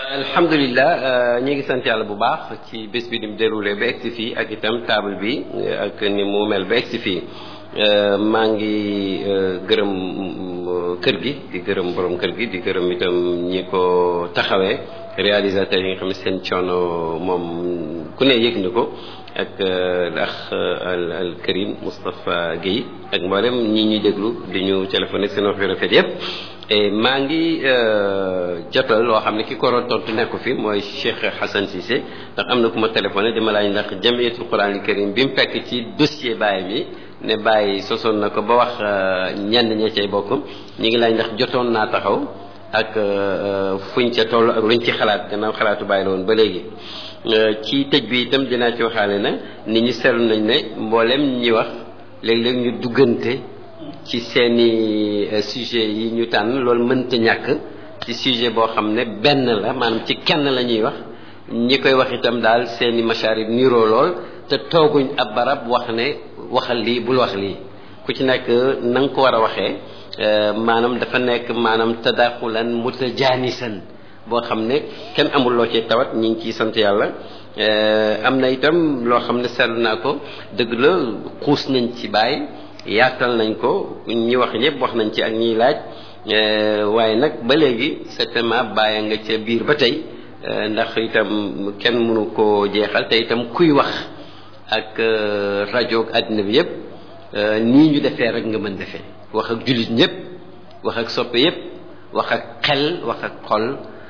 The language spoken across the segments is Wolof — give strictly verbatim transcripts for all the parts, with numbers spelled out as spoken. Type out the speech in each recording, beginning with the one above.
alhamdulilah ñi ngi sant yàlla bu baax ci bés bi ni mu déroulé ba egsi fii ak itam table bi ak ni mu mel ba egsi fii maa ngi gërëm kër gi di gërëm borom kër gi di gërëm itam ñi ko taxawee réalisateur yi nga xam ne seen coono moom ku ne yëg na ko ak ndax al al Karim Moustapha Guèye ak mboolem ñi ñuy déglu di ñu téléphoné seen wax yu rafet yëpp maa ngi jotal loo xam ne ki ko doon tontu nekku fi mooy Cheikh Hassan Cissé ndax am na ku ma téléphoné di ma laaj ndax jamiyatul Quran al Karim bi mu fekk ci dossier Baye mi ne Baye sosoon na ko ba wax ñenn ña cay bokk ñi ngi laaj ndax jotoon naa taxaw ak fuñ ca toll ak luñ ci xalaat gannaaw xalaatu Baye la woon ba léegi ci tëj bi itam dinaa ci waxaale na nit ñi seetlu nañ ne mboolem ñi wax léeg-léeg ñu duggante ci seeni sujet yi ñu tànn loolu mënta ñàkk ci sujet boo xam ne benn la maanaam ci kenn la ñuy wax ñi koy wax itam daal seeni masharib niroo lool te tooguñ ab barab wax ne waxal lii bul wax lii ku ci nekk na nga ko war a waxee maanaam dafa nekk maanaam tadaxulan mutajaanisan boo xam ne kenn amul loo ci tawat ñi ngi ciy sant yàlla am na itam loo xam ne seetlu naa ko dëgg la xuus nañ ci Baye yaatal nañ ko ñi wax ñëpp wax nañ ci ak ñiy laaj waaye nag ba léegi certainement Baye nga ca biir ba tey ndax itam kenn mënu koo jeexal te itam kuy wax ak rajo ak àddina bi yëpp nii ñu defee rek nga mën defee wax ak jullit ñëpp wax ak soppe yëpp wax ak xel wax ak xol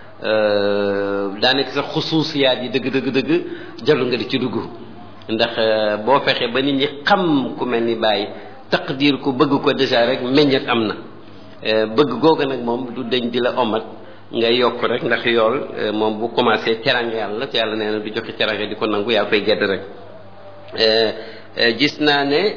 daanaka sax xusuusiyaat yi dëgg dëgg dëgg jarul nga di ci dugg ndax boo fexee ba nit ñi xam ku mel ni Baye taqdir ko bëgg ko déjà rek meññet am na bëgg googu nag moom du deñ di la omat ngay yokk rek ndax yool moom bu commencé teranga yàlla te yàlla nee na du joxe teranga di ko nangu yaa koy gedd rek gis naa ne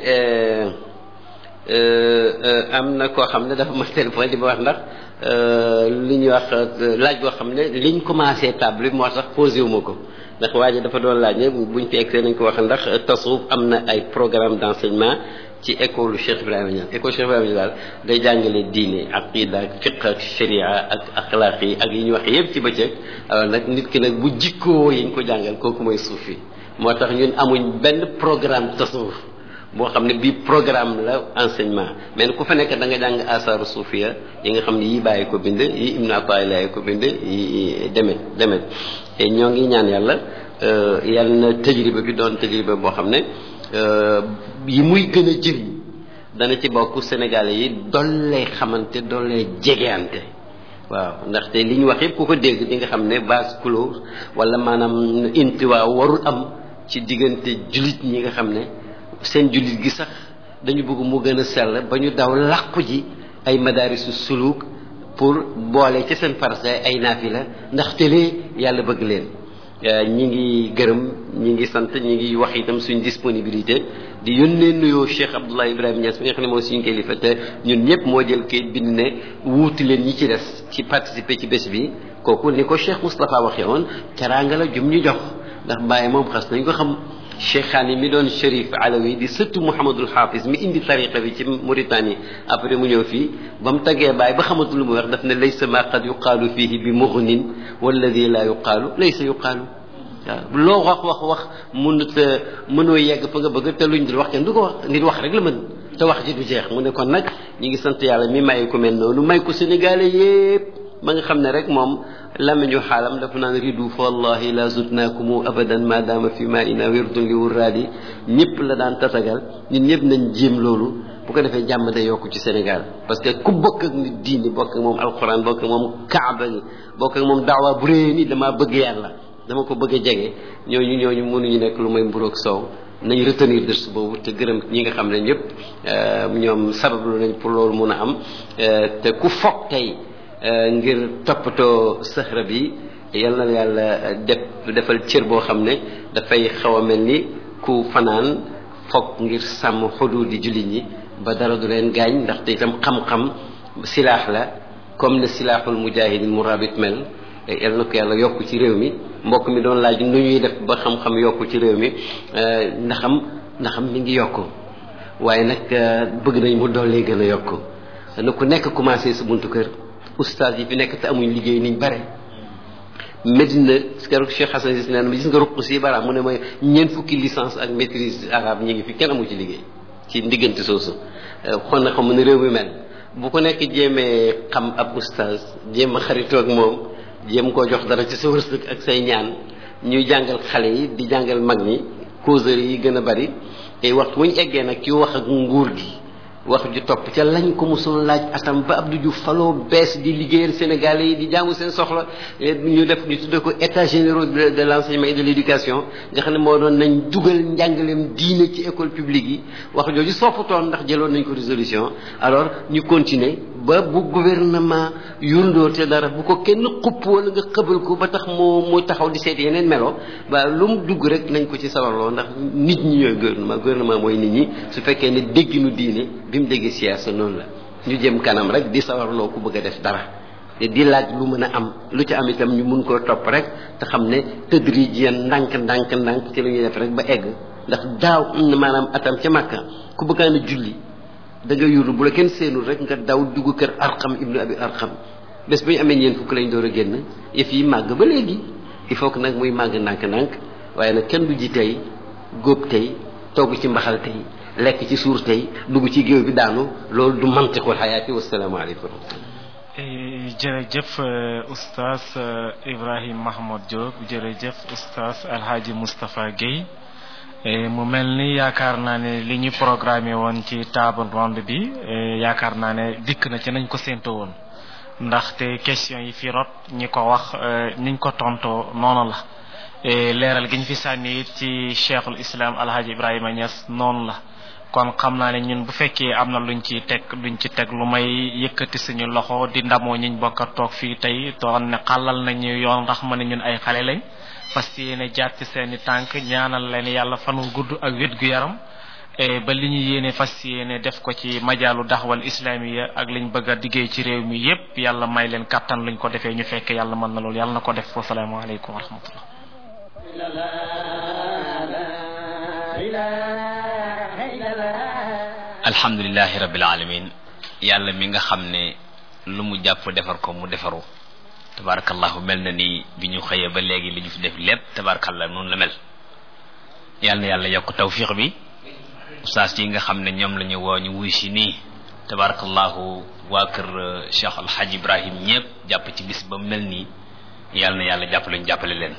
am na koo xam ne dafa ma téléphone di ma wax ndax li ñuy wax laaj boo xam ne liñ commencé table bi moo tax posé wu ma ko ndax waa ji dafa doon laaj ne buñ fi egsee nañ ko wax ndax tasawuf am na ay programme d'enseignement ci école Cheikh Ibrahima Niass école Cheikh Ibrahima Niass daal day jàngale diine aqida ak fiqh ak sharia ak axlaaq yi ak yi ñu wax yëpp ci bëccëg alors nag nit ki nag bu jikkoo yi ñu ko jàngal kooku mooy suufi moo tax ñun amuñ benn programme tasawuf boo xam ne bii programme la enseignement mais ku fa nekk da nga jàng asaaru suufiya yi nga xam ne yi Baye ko bind yi Ibn Ataillah ko bind yi demet demet te ñoo ngi ñaan yàlla yàlla na tajriba bi doon tajriba boo xam ne yi muy gën a jëriñ dana ci bokk Sénégalais yi doole xamante doole jegeante waaw ndaxte li ñu wax yëpp ku ko dégg di nga xam ne base clos wala maanaam intiwaa warul am ci diggante jullit ñi nga xam ne seen jullit gi sax dañu bëgg mu gën a sell ba ñu daw làqu ji ay madarisu suluk pour boole ci seen farata ay naafila ndaxte lee yàlla bëgg leen ñi ngi gërëm ñi ngi sant ñi ngi wax itam suñ disponibilité di yónnee nuyoo Cheikh Abdoulaye Ibrahima Niass bi nga xam ne mooy suñu kilifa te ñun ñëpp moo jël kayit bind ne wuuti leen ñi ci des ci participer ci bés bi kooku ni ko Cheikh Moustapha waxee woon teraanga la jum ñu jox ndax Baye moom xas nañ ko xam Cheikhaani mi doon Chérif Alawi di sëttu Mouhamadul Hafiz mi indi tariqa bi ci Mauritanie après mu ñëw fii ba mu taggee Baye ba xamatul lu mu wax daf ne laysa ma qad yuqaalu fihi bi mughnin walladi la yuqaalu laysa yuqaalu waaw loo wax wax wax mënut a mënoo yegg fa nga bëgg te luñ dul wax kenn du ko wax nit wax rek la mën te wax ji du jeex mu ne kon nag ñi ngi sant yàlla mi may ko mel noonu may ko Sénégalais yépp ma nga xam ne rek moom lamiñu xaalam dafa naan ridu fa wallahi la zutnaakumu abadan ma dama fi ma ina wirdun li wurraadi ñëpp la daan tatagal ñun ñëpp nañ jéem loolu bu ko defee jàmm day yokku ci Sénégal parce que ku bokk ak nit diini bokk ak moom alquran bokk ak moom kaaba gi bokk ak moom daawa bu réy ni damaa bëgg yàlla dama ko bëgg a jege ñooñu ñooñu mënuñu nekk lu may mburoog soow nañ retenir dërs boobu te gërëm ñi nga xam ne ñëpp ñoom sabablu nañ pour loolu mun a am te ku foog tey ngir toppatoo sëxra bi yal na yàlla def defal cër boo xam ne dafay xaw a mel ni ku fanaan foog ngir sàmm xudu di jullit ñi ba dara du leen gaañ ndaxte itam xam-xam silaax la comme ne silaaxul mujahidin murabit mel yal na ko yàlla yokk ci réew mi mbokk mi doon laaj nu ñuy def ba xam-xam yokku ci réew mi ndaxam ndaxam mi ngi yokku waaye nag bëgg nañ mu dollee gën a yokku na ku nekk commencé sa buntu kër oustaz yi fi nekk te amuñ liggéey niñ bare Medina keroog Cheikh Hassan Cissé naan ma gis nga ruq si bara mu ne ma ñeent fukki licence ak maîtrise arabe ñu ngi fi kenn amu ci liggéey ci ndiggante soosu xon na xam ne réew mi mel bu ko nekk jéemee xam ab oustaz jéem a xaritoo ak moom jéem koo jox dara ci sa wërsëg ak say ñaan ñuy jàngal xale yi di jàngal mag ñi causerie yi gën a bari te waxtu wu ñu eggee nag ci wax ak nguur gi wax ju topp ca lañ ko mosoon laaj atam ba Abdou Diouf faloo bees di liggéeyal Sénégalais yi di jaamu seen soxla ñu def ñu tudde ko état généraux de de l'enseignement et de l'éducation nga xam ne moo doon nañ dugal njàngaleem diine ci école publique yi wax jooju sopputoon ndax jëloon nañ ko résolution alors ñu continuer ba bu gouvernement yundoo te dara bu ko kenn xupp wala nga xëbal ko ba tax moo mu taxaw di seeti yeneen melo ba lu mu dugg rek nañ ko ci sawarloo ndax nit ñi ñooy gouvernement gouvernement mooy nit ñi su fekkee ne dégginu diine bi mu déggee siyaasa noonu la ñu jëm kanam rek di sawarloo ku bëgg a def dara te di laaj lu mën a am lu ci am itam ñu mun koo topp rek te xam ne tëdrijiyan ndànk ndànk ndànk ci la ñuy def rek ba egg ndax daaw maanaam atam ca Makka ku bëggaan a julli da nga yurlu bu la kenn seenul rek nga daw dugg kër Arqam ibnu Abi Arqam bés bu ñu amee ñeent fukk lañ door a génn yëf yi màgg ba léegi il faut que nag muy màgg ndànk ndànk waaye nag kenn du ji tey góob tey togg ci mbaxal tey lekk ci suur tey dugg ci géew bi daanu loolu du mantiqul xayaati wasalaamaaleykum. jërëjëf oustaz Ibrahim Mahmoud Diop jërëjëf oustaz Alhaji Moustapha Guèye mu mel ni yaakaar naa ne li ñu programmé woon ci table ronde bi yaakaar naa ne dikk na ci nañ ko séentoo woon ndaxte question yi fi rot ñi ko wax niñ ko tontoo noonu la leeral gi ñu fi sànni it ci cheikhul islam Alhaji Ibrahima Niass noonu la. kon xam naa ne ñun bu fekkee am na luñ ci teg luñ ci teg lu may yëkkati suñu loxo di ndamoo ñiñ bokk a toog fii tey toon ne xàllal nañu yoon ndax ma ne ñun ay xale lañ parce que yéene jaar ci seeni tànk ñaanal leen yàlla fanu gudd ak wét gu yaram ba li ñu yéene fas yéene def ko ci majaalu daxwal islamiya ak liñ bëgg a diggéey ci réew mi yépp yàlla may leen kattan luñ ko defee ñu fekk yàlla mën na loolu yàlla na ko def foofu salaamaaleykum wa rahmatullah. alhamdulilahi rabbil alamin yàlla mi nga xam ne lu mu jàpp defar ko mu defaru tabarakallahu mel na ni bi ñu xëyee ba léegi li ñu fi def lépp tabarakallah noonu la mel yàlla na yàlla yokk tawfiq bi ustaas yi nga xam ne ñoom la ñu woo ñu wuy si nii tabarakallahu waa kër Cheikh Alhaji Ibrahim ñëpp jàpp ci bis ba mel nii yàlla na yàlla jàppale ñu jàppale leen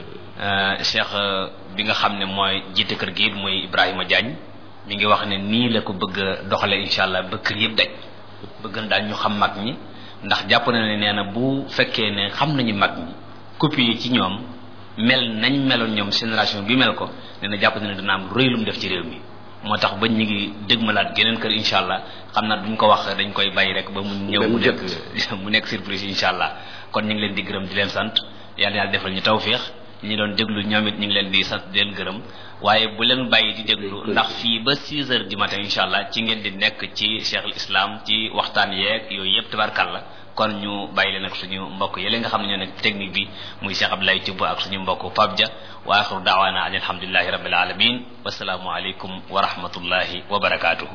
Cheikh bi nga xam ne mooy jiite kër gi mooy Ibrahima Diagne mi ngi wax ne nii la ko bëgg a doxale incha allah ba kër yëpp daj bëgg na daal ñu xam mag ñi ndax jàpp na ne nee na bu fekkee ne xam nañu mag ñi copie yi ci ñoom mel nañ meloon ñoom génération bi mel ko nee na jàpp na ne dana am rëy lu mu def ci réew mi moo tax ba ñu ngi dëgmalaat geneen kër incha allah xam naa duñ ko wax dañ koy bàyyi rek ba mu ñëw mu nekk mu nekk surprise incha allah kon ñu ngi leen di gërëm di leen sant yàlla yàlla defal ñu tawféex ñi doon déglu ñoom it ñu ngi leen di sant di leen gërëm waaye bu leen bàyyi di déglu ndax fii ba six heures du matin incha allah ci ngeen di nekk ci Cheikh al Islam ci waxtaan yeeg yooyu yëpp tabarkàlla kon ñu bàyyi leen ak suñu mbokk yële nga xam ne ñoo nekk technique bi muy Cheikh Abdoulaye Thioub ak suñu mbokk Pape Dia wa axiru daawaana an alhamdulillahi rabbil alamin wasalaamu aleykum wa rahmatullahi wa barakatuhu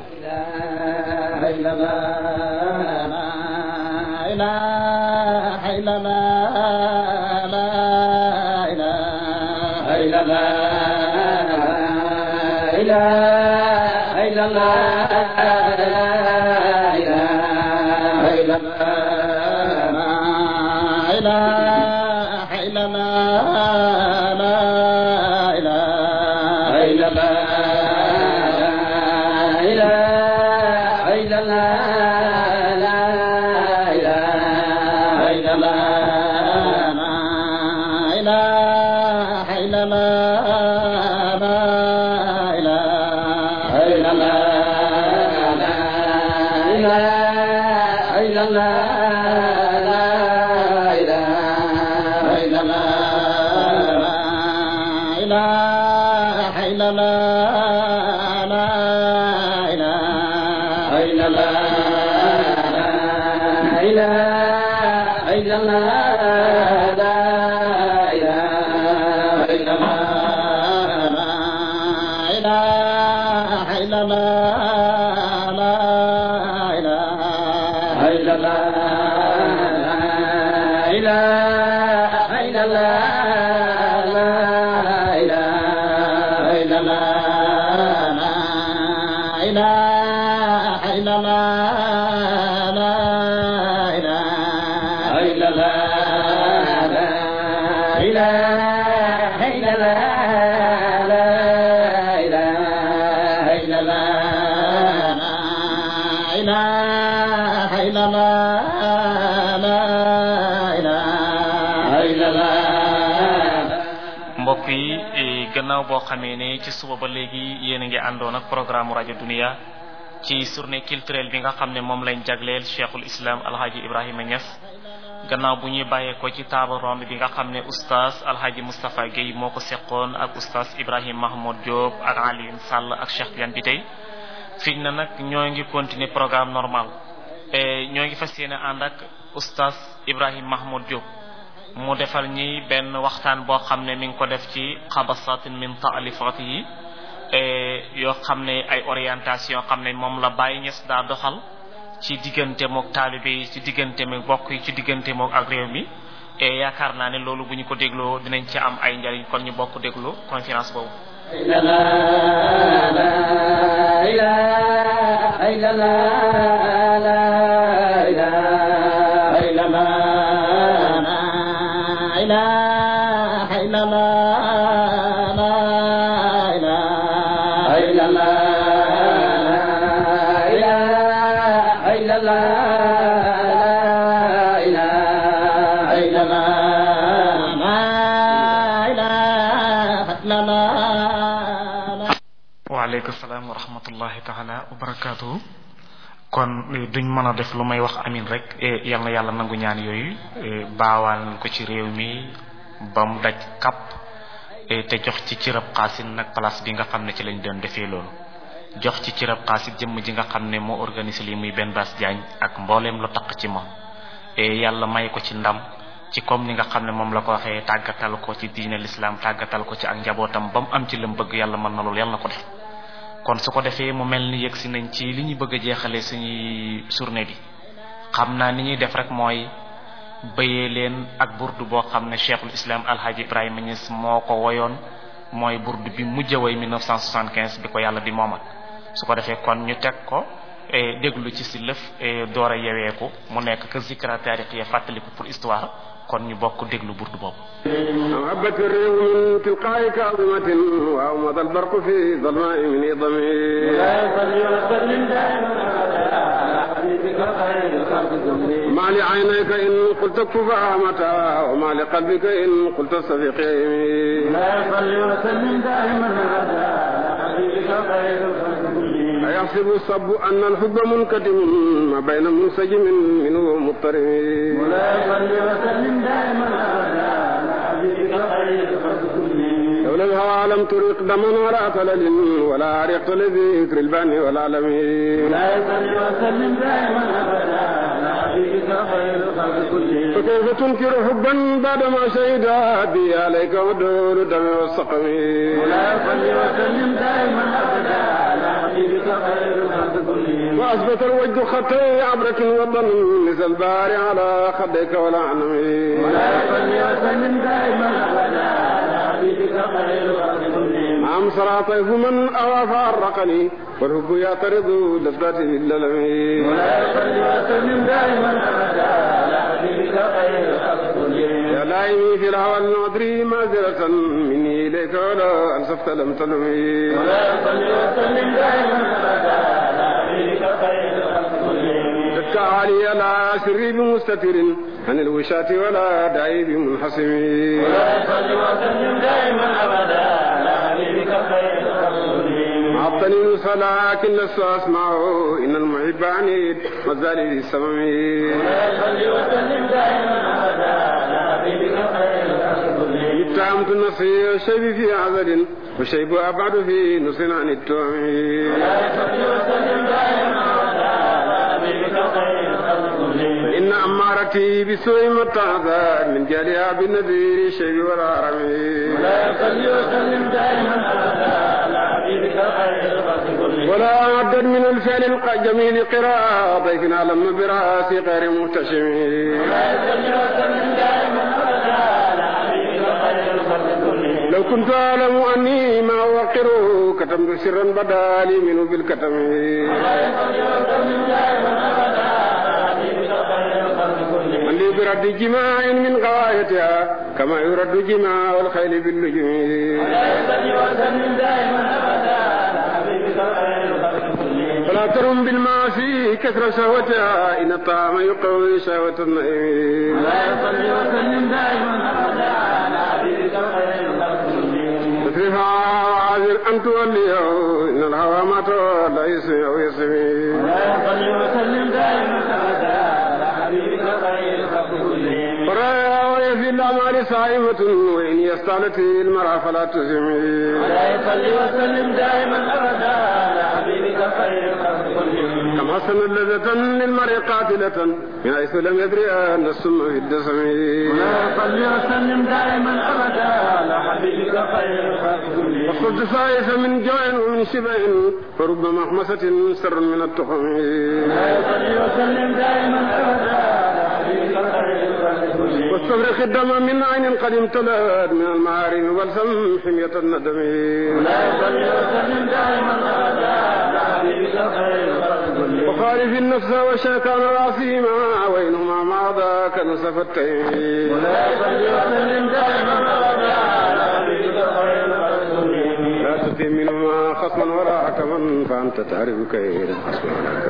la mbokk yi gannaaw boo xamee ne ci suba ba léegi yéen a ngi àndoon ak programme rajo Dunia ci journée culturelle bi nga xam ne moom lañ jagleel cheikhul islam alhaji Ibrahima Niass gannaaw bu ñuy bàyyeekoo ci table ronde bi nga xam ne oustaz alhaji Moustapha Guèye moo ko seqoon ak oustaz Ibrahima Mahmoud Diop ak Alioune Sall ak Cheikh Tidiane bi tey fiñ na nag ñoo ngi continuer programme normal ñoo ngi fas yéene ànd ak oustaz Ibrahima Mahmoud Diop mu defal ñi benn waxtaan boo xam ne mi ngi ko def ci xabasatin min taalifati yi yoo xam ne ay orientation xam ne moom la Baye Niass daa doxal ci diggante mook taalibe yi ci diggante mook bokk yi ci diggante mook ak réew mi et yaakaar naa ne loolu bu ñu ko dégloo dinañ ci am ay njariñ kon ñu bokk déglu conférence boobu. waaleykum salaam wa rahmatullahi taala wa barakaatu. kon duñ mën a def lu may wax amin rek yal na yàlla nangu ñaan yooyu baawal ko ci réew mi ba mu daj kap te jox ci cirab xaasin nag place bi nga xam ne ci lañ doon defee loolu jox ci cirab xaasin jëmm ji nga xam ne moo organisé lii muy benn Bass Diagne ak mbooleem lu taq ci moom yàlla may ko ci ndam ci comme ni nga xam ne moom la ko waxee tàggatal ko ci diine l'islam tàggatal ko ci ak njabootam ba mu am ci lam bëgg yàlla mën na loolu yàlla na ko def kon su ko defee mu mel ni yegg si nañ ci li ñu bëgg a jeexalee suñuy journée bi xam naa ni ñuy def rek mooy bëyee leen ak burdu boo xam ne cheikhul islam alhaji Ibrahima Niass moo ko woyoon mooy burdu bi mujj a woy mille neuf cent soixante-quinze bi ko yàlla di moomat su ko defee kon ñu teg ko déglu ci si lëf door a yeweeku mu nekk que zikra taarixiya fàttaliku pour histoire kon ñu bokk déglu burdu boobu. هبت الريح من تلقاء كاظمة وأومض البرق في ظلماء من ضمي لا يصلي وسلم دائما ما لعينيك إن قلت كفى متى وما لقلبك إن قلت استفيق يمي لا يصلي وسلم دائما أيحسب الصب أن الحب منكتم ما بين منسجم منه ومضطرم ولا يصلي وسلم دائما لولا الهوى لم ترق دما ولا تلل ولا عرقت لذكر البان والعالمين لا يصلي وسلم دائما ابدا على حبيبك خير الخلق كلهم فكيف تنكر حبا بعدما شهد بي عليك ودور الدم والسقم ولا يصلي وسلم دائما ابدا على حبيبك خير الخلق كلهم واثبت الوجد خطي عبرك وضن مثل البار على خديك ولا عنمي ولا يصلي وسلم دائما ابدا عم صرع طيف من أوى فعرقني والحب يعترض لذاتي بالللم ولا يصلي وسلم دائما أبدا على حبيبك خير الخلق كلهم يا لائمي في الهوى المدري معذرة مني إليك ولا أنصفت لم تلمي ولا يصلي وسلم دائما أبدا على حبيبك خير الخلق كلهم دك علي لا سري بمستتر عن الوشاة ولا داعي بمنحسم ولا يصلي وسلم دائما ابدا على حبيبك خير الخلق عطني صلاة لست اسمعه ان المحب عنيد مازال لي السمم ولا يصلي وسلم دائما ابدا على حبيبك خير الخلق اتهمت النصير الشيب في عذل والشيب ابعد في نص عن التهم ولا يصلي وسلم دائما ابدا على حبيبك خير الخلق فإن أمارتي بسوء متعذر من جالها بالنذير الشيب والعرم ولا يصلي وسلم دائما أبدا على حبيبك خير الخلق كلهم ولا أعدد من الفعل الجميل قراءة ضيف علم براسي غير محتشم ولا يصلي وسلم دائما أبدا على حبيبك كنت أعلم أني ما أوقره كتمت سرا بدا لي منه بالكتم من لي برد جماع من غايتها كما يرد جماع الخيل باللجوم فلا ترم بالمعاصي كثر شهوتها إن الطعام يقوي شهوة النعيم تصرفها وعاذر أن توليه إن الهوى ما تولى يسمع ويسمي فرايا ويفي الأعمال صائمة وإن يستعلت المرأة فلا تسمي ولا يصلي وسلم دائما أبدا على حبيبك خير الخلق كلهم كم حسن لذة للمرء قاتلة من حيث لم يدري أن السم في الدسم ولا يصلي وسلم دائما أبدا على حبيبك خير الخلق كلهم وصلت سائسا من جوع ومن شبع فرب محمسة سر من التخم ولا يصلي وسلم دائما أبدا على حبيبك خير الخلق كلهم واستفرق الدم من عين قد امتلأت من المعارين والسم حمية الندم ولا يصلي وسلم دائما أبدا على حبيبك خير الخلق كلهم وخالف النفس والشيطان العصيما وإنهما مع ذاك نسف التيم ولا يصلي وسلم دائما أبدا على حبيبك خير الخلق كلهم لا تتم منهما خصما ولا حكما فأنت تعرف كيد الخصم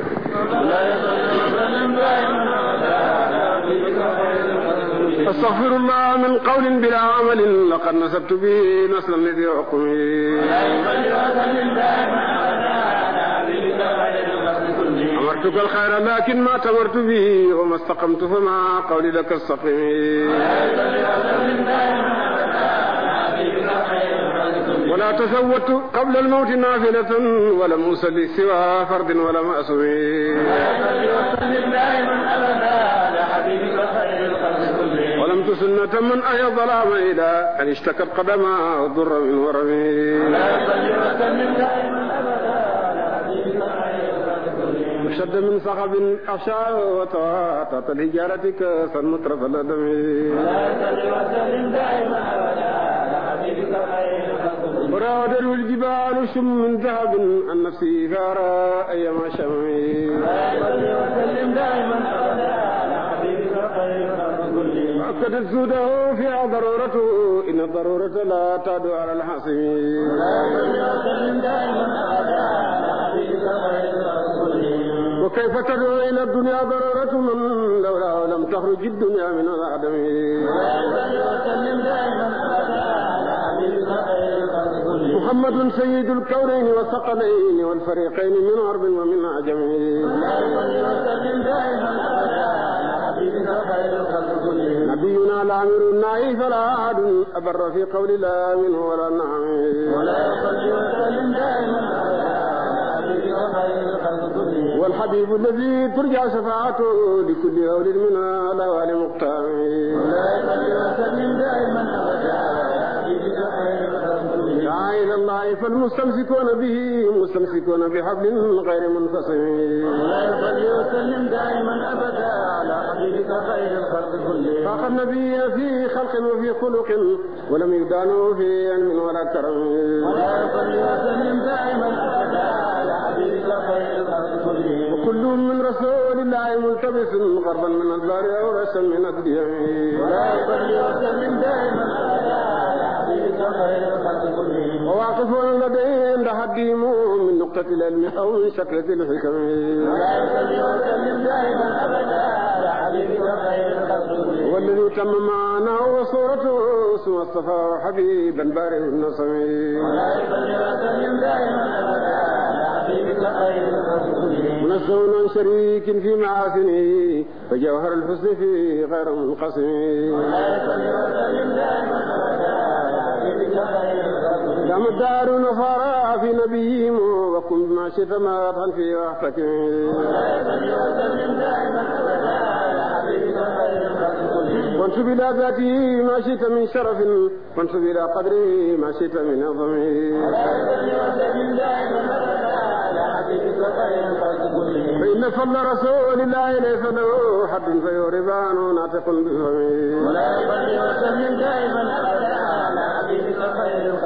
ولا يصلي وسلم دائما أبدا على حبيبك خير الخلق كلهم أستغفر الله من قول بلا عمل لقد نسبت به نسلا لذي عقمي ولا يصلي وسلم دائما أبدا على حبيبك خير الخلق كلهم أمرتك الخير لكن ما تمرت به وما استقمت فما قولي لك السقيم ولا يصلي وسلم دائما أبدا على حبيبك خير الخلق كلهم ولا تزودت قبل الموت نافلة ولم أصلي سوى فرد ولا مأسوم ولا يصلي وسلم دائما أبدا على حبيبك خير الخلق كلهم ولم تسنة من أي ظلام إلى أن اشتكت قدما الضر من ورمي ولا يصلي وسلم دائما أبدا على حبيبك خير الخلق كلهم وشد من صخب أخشى وتواتت الهجارة كأسا مترف الأدم ولا يصلي وسلم دائما أبدا على حبيبك خير الخلق كلهم ورادته الجبال شم من ذهب عن نفسي فارى أيما شمي ولا يصلي وسلم دائما أبدا على حبيبك خير الخلق كلهم وأكدت زوده فيها ضرورته إن الضرورة لا تعدو على الحاسم ولا يصلي وسلم دائما أبدا على حبيبك خير الخلق كلهم وكيف تدعو إلى الدنيا ضرورة من لولا لم تخرج الدنيا من العدم ولا يصلي وسلم دائما أبدا على حبيبك خير الخلق كلهم محمد سيد الكونين والثقلين والفريقين من عرب ومن عجم ولا يصلي وسلم دائما أبدا على حبيبك خير الخلق كلهم نبينا العامر النعي فلا أحد أبر في قول لا منه ولا نعم ولا يصلي وسلم دائما أبدا على حبيبك خير الخلق كلهم والحبيب الذي ترجع شفاعته لكل هول من الأوال مقتام ولا يصلي وسلم دائما أبدا على حبيبك خير الخلق كلهم دعا إلى الله فالمستمسكون به مستمسكون بحبل غير منفصم ولا يصلي وسلم دائما أبدا على حبيبك خير الخلق كلهم فاق النبي في خلق وفي خلق ولم يدانوا في علم ولا كرم ولا يصلي وسلم دائما أبدا على حبيبك خير الخلق كلهم وكل من رسول الله ملتبس غربا من البار أو رشا من الديم ولا يصلي وسلم دائما أبدا على حبيبك خير الخلق كلهم وواقفون لديهم تحديم من نقطة العلم أو من شكلة الحكم ولا يصلي وسلم دائما أبدا على حبيبك خير الخلق كلهم والذي تم معناه وصورته ثم اصطفى حبيبا بارئ النصم ولا يصلي وسلم دائما أبدا على حبيبك خير الخلق كلهم منزه عن شريك في معاصنه فجوهر الحسن فيه غير منقسم ولا يصلي وسلم دائما أبدا على حبيبك خير الخلق كلهم دام الدار نصارى في نبيهم وكن بما شئت ما فيه واحتكم ولا يصلي وسلم دائما أبدا على حبيبك خير الخلق كلهم وانسب إلى ذاته ما شئت من شرف وانسب إلى قدره ما شئت من عظم ولا يصلي وسلم دائما أبدا على حبيبك خير الخلق كلهم فإن فضل رسول الله ليس له حد فيوربان ناطق بفمه ولا يصلي وسلم دائما أبدا على حبيبك خير الخلق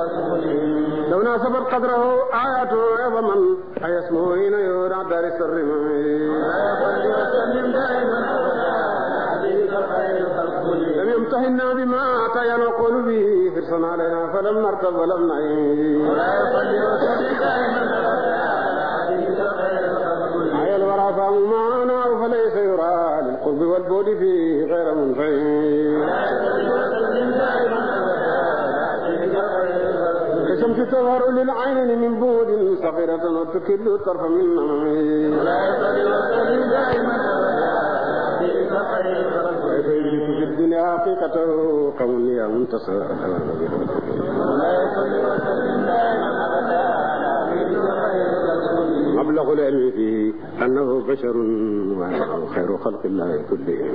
ناسبت قدره آياته ومن أيسمه حين يورع دار السر لم يمتهنا بما أتينا نقول به حرصا علينا فلم نرتب ولم نعين آية الورى فهم معنا فليس يرى للقرب والبعد فيه غير منفعين كشمس تظهر للعين من بعد صغيرة وتكل الطرف من نمعين ويجلس في الدنيا حقيقته قوم يا منتصر مبلغ العلم فيه أنه بشر وأنه خير خلق الله كلهم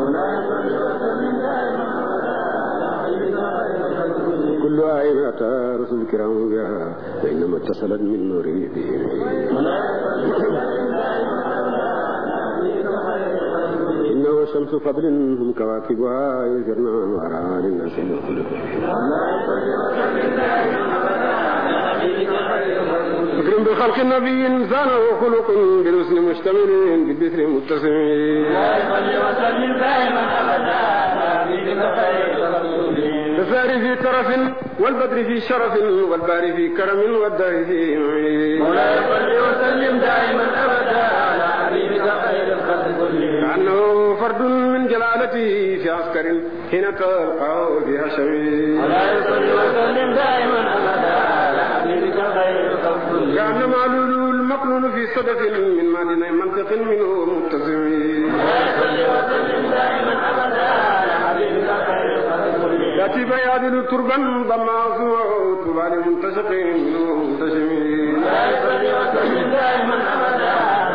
كل آية أتى رسل الكرام بها فإنما اتصلت من نوره بهم إنه شمس فضل هم كواكبها يزرنا وراء للناس من خلقهم اكرم بخلق النبي إنسان وخلق بالحسن مشتمل بالبثر متسم الفار في ترف والبدر في شرف والبار في كرم والدار في مولاي صل وسلم دائما أبدا على حبيبك خير الخلق كلهم كأنه فرد من جلالته في عسكر حين تلقاه في هشم مولاي صل وسلم دائما أبدا على حبيبك خير الخلق كلهم كأن معلول المقلول في صدف من معدن منطق منه متسم مولاي صل وسلم دائما أبدا على حبيبك خير الخلق كلهم يأتي بيادل تربا ضمع سوء طبال منتشق منه منتشم مولاي صل وسلم دائما أبدا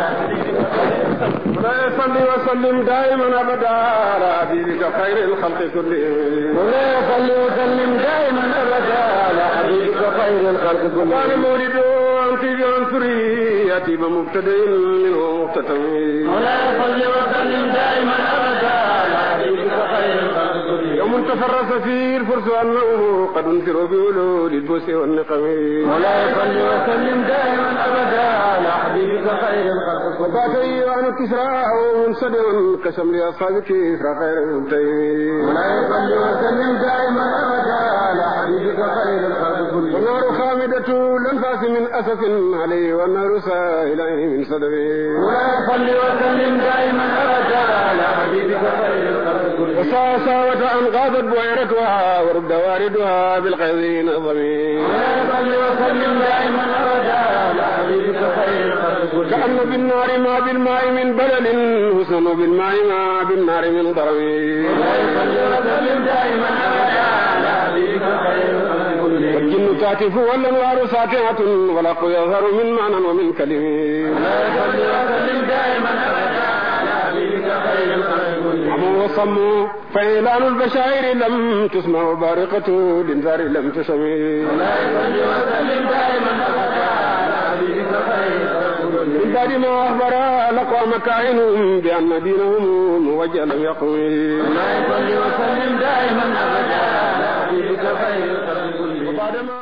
مولاي صل وسلم دائما أبدا على حبيبك خير الخلق كلهم مولاي صل وسلم دائما أبدا على حبيبك خير الخلق كلهم كان مولد أنت بعنصري يأتي بمبتدئ منه مختتم مولاي صل وسلم دائما أبدا على حبيبك خير الخلق كلهم يوم تفرس فيه الفرس أنه قد انفروا بولود البوس والنقم مولاي صل وسلم دائما أبدا على حبيبك خير الخلق كلهم وبات أيوان كسرى ومنصدر كشمل أصحاب كسرى خير المنتهي مولاي صل وسلم دائما أبدا على حبيبك خير الخلق كلهم والنار خامدة الأنفاس من أسف عليه والنار سائلة من صدفه مولاي صل وسلم دائما أبدا على حبيبك خير الخلق كلهم وساوة أن غابت بويرتها ورد واردها بالقيظين الضمين مولاي صل وسلم دائما أبدا على حبيبك خير الخلق كلهم كأن بالنار ما بالماء من بلل حسن بالماء ما بالنار من ضرم مولاي صل وسلم دائما أبدا على حبيبك خير الخلق كلهم والجن تاتف والأنوار ساطعة والحق يظهر من معنى ومن كلم مولاي صل وسلم دائما أبدا على حبيبك خير الخلق كلهم عموا وصموا فإعلان البشائر لم تسمع بارقة الإنذار لم تسمع مولاي صل وسلم دائما أبدا على حبيبك خير الخلق كلهم من بعد ما أخبر لقوا مكائنهم بأن دينهم موجه لم يقم مولاي صل وسلم دائما أبدا على حبيبك خير الخلق كلهم وبعد ما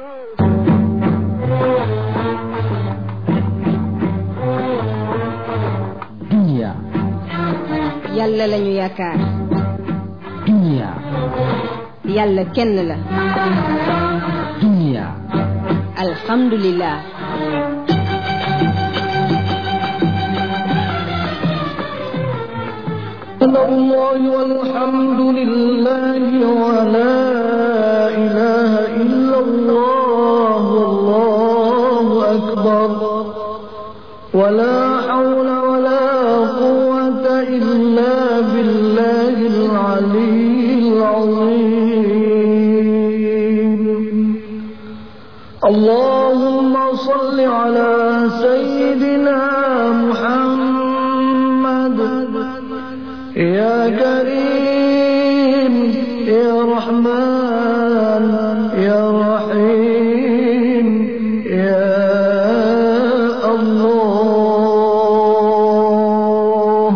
dunya yàlla lañu yaakaar dunya yàlla kenn la dunya alhamdulillah الله والحمد لله ولا إله إلا الله والله أكبر ولا حول ولا قوة إلا بالله العلي العظيم اللهم صل على سيدنا محمد يا كريم يا رحمن يا رحيم يا الله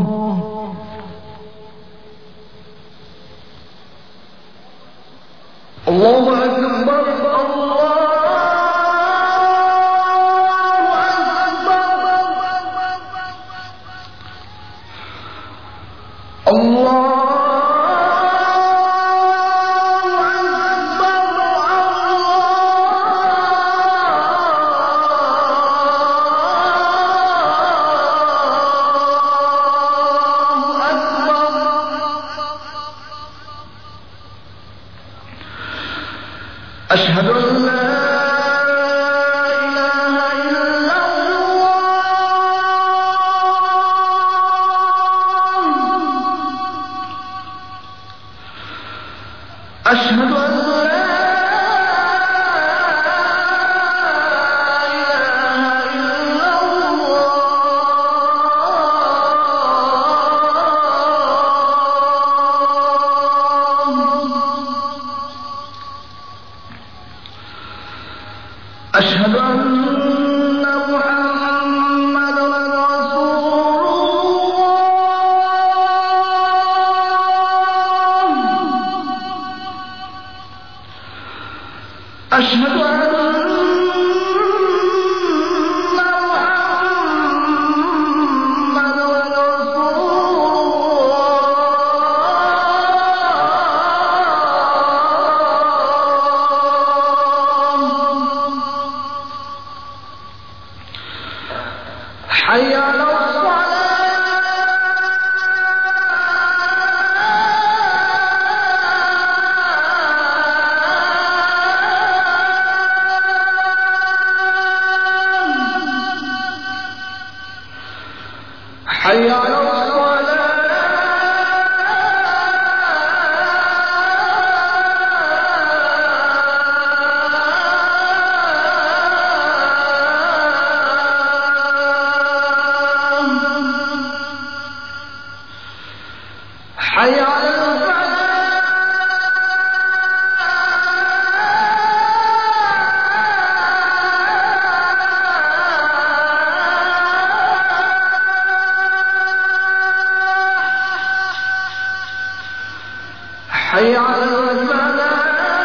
الله أكبر الله أشهد أن لا إله إلا الله أشهد أن أشهد أن محمدا رسول الله أشهد أن حي على الصلاة حي على حي على حي على الفلاح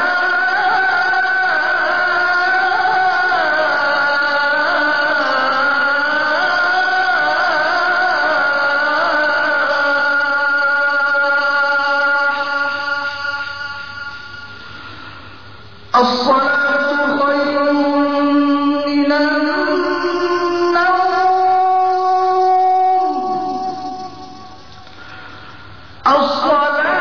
الصلاة خير من النوم الصلاة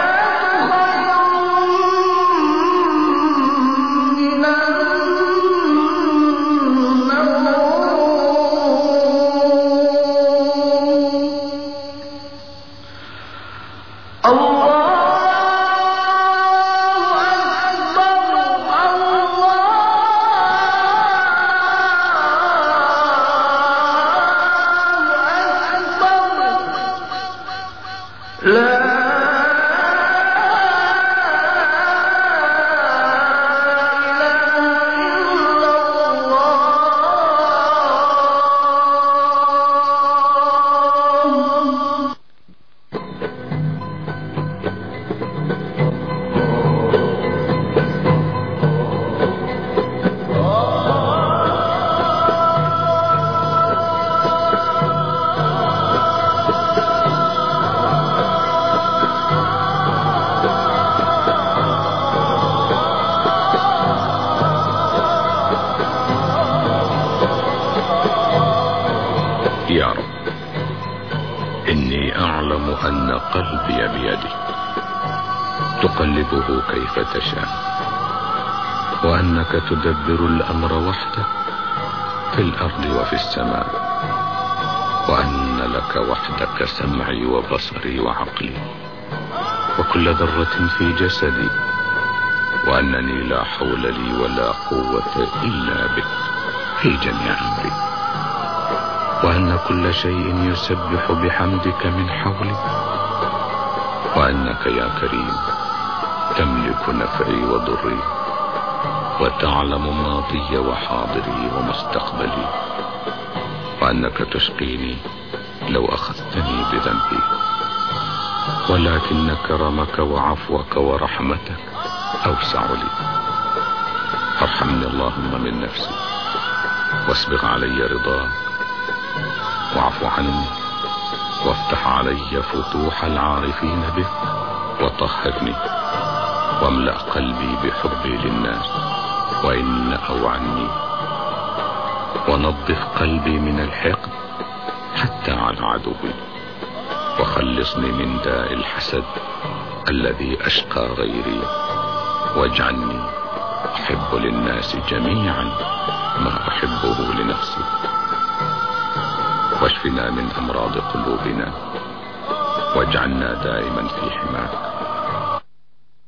لا يا رب إني أعلم أن قلبي بيدك تقلبه كيف تشاء، وأنك تدبر الأمر وحدك في الأرض وفي السماء، وأن لك وحدك سمعي وبصري وعقلي وكل ذرة في جسدي، وأنني لا حول لي ولا قوة إلا بك في جميع أمري، وأن كل شيء يسبح بحمدك من حولي، وأنك يا كريم تملك نفعي وضري، وتعلم ماضي وحاضري ومستقبلي، وأنك تشقيني لو أخذتني بذنبي، ولكن كرمك وعفوك ورحمتك أوسع لي. ارحمني اللهم من نفسي، واسبغ علي رضاك، واعف عني، وافتح علي فتوح العارفين بك، وطهرني واملأ قلبي بحبي للناس وإن أو عني، ونظف قلبي من الحقد حتى على عدوي، وخلصني من داء الحسد الذي أشقى غيري، واجعلني وأحب للناس جميعا ما أحبه لنفسي. واشفنا من أمراض قلوبنا واجعلنا دائما في حماك.